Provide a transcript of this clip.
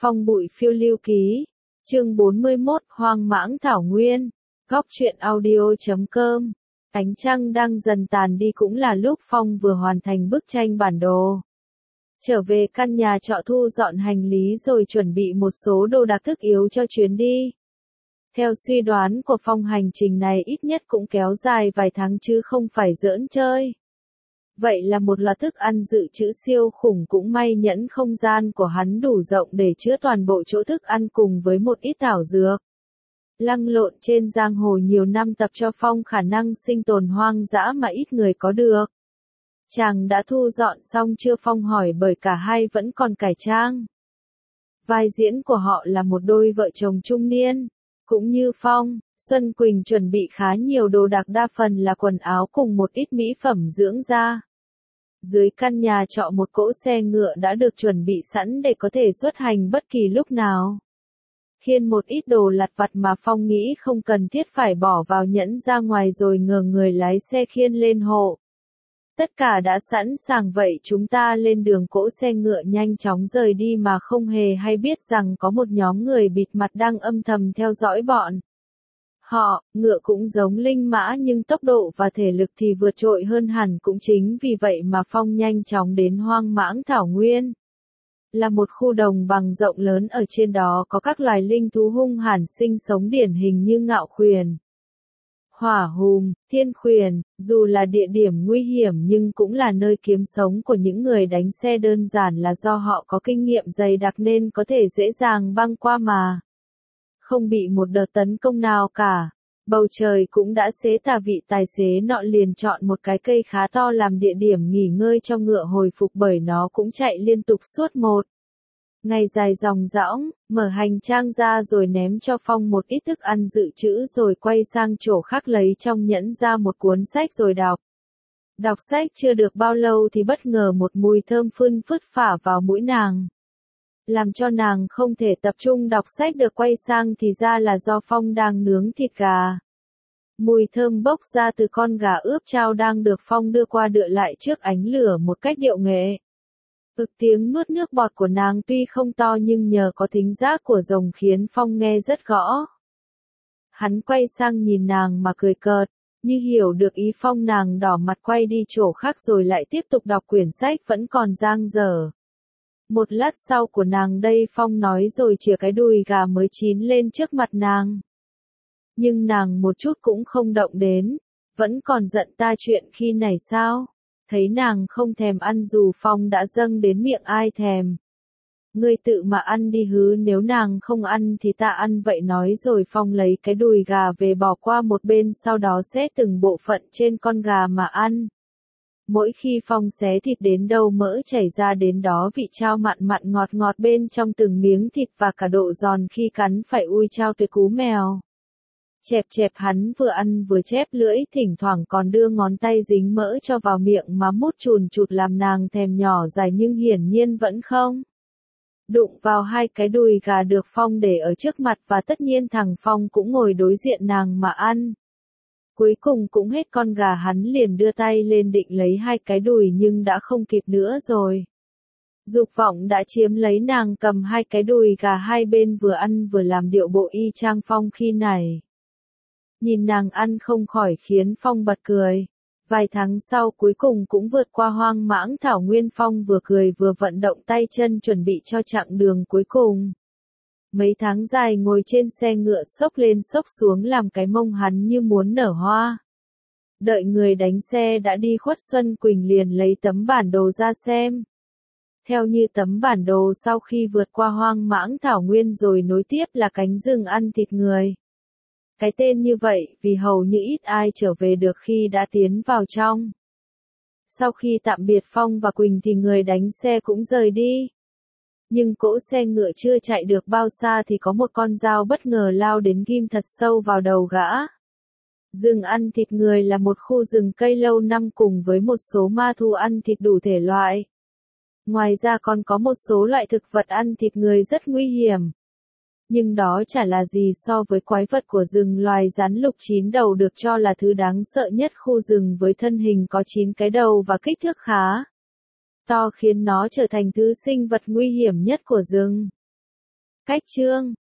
Phong bụi phiêu lưu ký. Chương 41, Hoang mãng thảo nguyên. Góc truyện audio.com. Ánh trăng đang dần tàn đi cũng là lúc Phong vừa hoàn thành bức tranh bản đồ. Trở về căn nhà trọ thu dọn hành lý rồi chuẩn bị một số đồ đạc thức yếu cho chuyến đi. Theo suy đoán của Phong, hành trình này ít nhất cũng kéo dài vài tháng chứ không phải giỡn chơi. Vậy là một loạt thức ăn dự trữ siêu khủng, cũng may nhẫn không gian của hắn đủ rộng để chứa toàn bộ chỗ thức ăn cùng với một ít thảo dược. Lăn lộn trên giang hồ nhiều năm tập cho Phong khả năng sinh tồn hoang dã mà ít người có được. Chàng đã thu dọn xong chưa? Phong hỏi, bởi cả hai vẫn còn cải trang. Vai diễn của họ là một đôi vợ chồng trung niên. Cũng như Phong, Xuân Quỳnh chuẩn bị khá nhiều đồ đạc, đa phần là quần áo cùng một ít mỹ phẩm dưỡng da. Dưới căn nhà trọ một cỗ xe ngựa đã được chuẩn bị sẵn để có thể xuất hành bất kỳ lúc nào. Khiêng một ít đồ lặt vặt mà Phong nghĩ không cần thiết phải bỏ vào nhẫn ra ngoài rồi nhờ người lái xe khiêng lên hộ. Tất cả đã sẵn sàng, vậy chúng ta lên đường. Cỗ xe ngựa nhanh chóng rời đi mà không hề hay biết rằng có một nhóm người bịt mặt đang âm thầm theo dõi bọn họ. Ngựa cũng giống linh mã nhưng tốc độ và thể lực thì vượt trội hơn hẳn, cũng chính vì vậy mà Phong nhanh chóng đến hoang mãng thảo nguyên. Là một khu đồng bằng rộng lớn, ở trên đó có các loài linh thú hung hãn sinh sống điển hình như ngạo khuyển, hỏa hùng, thiên khuyển. Dù là địa điểm nguy hiểm nhưng cũng là nơi kiếm sống của những người đánh xe, đơn giản là do họ có kinh nghiệm dày đặc nên có thể dễ dàng băng qua mà không bị một đợt tấn công nào cả. Bầu trời cũng đã xế tà, vị tài xế nọ liền chọn một cái cây khá to làm địa điểm nghỉ ngơi cho ngựa hồi phục, bởi nó cũng chạy liên tục suốt một ngày dài dòng dõng. Mở hành trang ra rồi ném cho Phong một ít thức ăn dự trữ, rồi quay sang chỗ khác lấy trong nhẫn ra một cuốn sách rồi đọc. Đọc sách chưa được bao lâu thì bất ngờ một mùi thơm phun phất phả vào mũi nàng, làm cho nàng không thể tập trung đọc sách được. Quay sang thì ra là do Phong đang nướng thịt gà. Mùi thơm bốc ra từ con gà ướp chao đang được Phong đưa qua đưa lại trước ánh lửa một cách điệu nghệ. Tiếng nuốt nước bọt của nàng tuy không to nhưng nhờ có thính giác của rồng khiến Phong nghe rất rõ. Hắn quay sang nhìn nàng mà cười cợt, như hiểu được ý Phong. Nàng đỏ mặt quay đi chỗ khác rồi lại tiếp tục đọc quyển sách vẫn còn dang dở. Một lát sau của nàng đây, Phong nói rồi chìa cái đùi gà mới chín lên trước mặt nàng. Nhưng nàng một chút cũng không động đến. Vẫn còn giận ta chuyện khi này sao? Thấy nàng không thèm ăn dù Phong đã dâng đến miệng, ai thèm. Ngươi tự mà ăn đi hứ, nếu nàng không ăn thì ta ăn vậy. Nói rồi Phong lấy cái đùi gà về bỏ qua một bên, sau đó xé từng bộ phận trên con gà mà ăn. Mỗi khi Phong xé thịt đến đâu mỡ chảy ra đến đó, vị chao mặn mặn ngọt ngọt bên trong từng miếng thịt và cả độ giòn khi cắn phải ui chao tuyệt cú mèo. Chẹp chẹp, hắn vừa ăn vừa chép lưỡi, thỉnh thoảng còn đưa ngón tay dính mỡ cho vào miệng mà mút chùn chụt, làm nàng thèm nhỏ dài nhưng hiển nhiên vẫn không đụng vào hai cái đùi gà được Phong để ở trước mặt, và tất nhiên thằng Phong cũng ngồi đối diện nàng mà ăn. Cuối cùng cũng hết con gà, hắn liền đưa tay lên định lấy hai cái đùi nhưng đã không kịp nữa rồi. Dục vọng đã chiếm lấy nàng, cầm hai cái đùi gà hai bên vừa ăn vừa làm điệu bộ y chang Phong khi này. Nhìn nàng ăn không khỏi khiến Phong bật cười. Vài tháng sau cuối cùng cũng vượt qua hoang mãng thảo nguyên, Phong vừa cười vừa vận động tay chân chuẩn bị cho chặng đường cuối cùng. Mấy tháng dài ngồi trên xe ngựa xốc lên xốc xuống làm cái mông hắn như muốn nở hoa. Đợi người đánh xe đã đi khuất, Xuân Quỳnh liền lấy tấm bản đồ ra xem. Theo như tấm bản đồ, sau khi vượt qua hoang mãng thảo nguyên rồi nối tiếp là cánh rừng ăn thịt người. Cái tên như vậy vì hầu như ít ai trở về được khi đã tiến vào trong. Sau khi tạm biệt Phong và Quỳnh thì người đánh xe cũng rời đi. Nhưng cỗ xe ngựa chưa chạy được bao xa thì có một con dao bất ngờ lao đến ghim thật sâu vào đầu gã. Rừng ăn thịt người là một khu rừng cây lâu năm cùng với một số ma thú ăn thịt đủ thể loại. Ngoài ra còn có một số loại thực vật ăn thịt người rất nguy hiểm. Nhưng đó chả là gì so với quái vật của rừng, loài rắn lục 9 đầu được cho là thứ đáng sợ nhất khu rừng, với thân hình có 9 cái đầu và kích thước khá to, khiến nó trở thành thứ sinh vật nguy hiểm nhất của rừng. Cách chương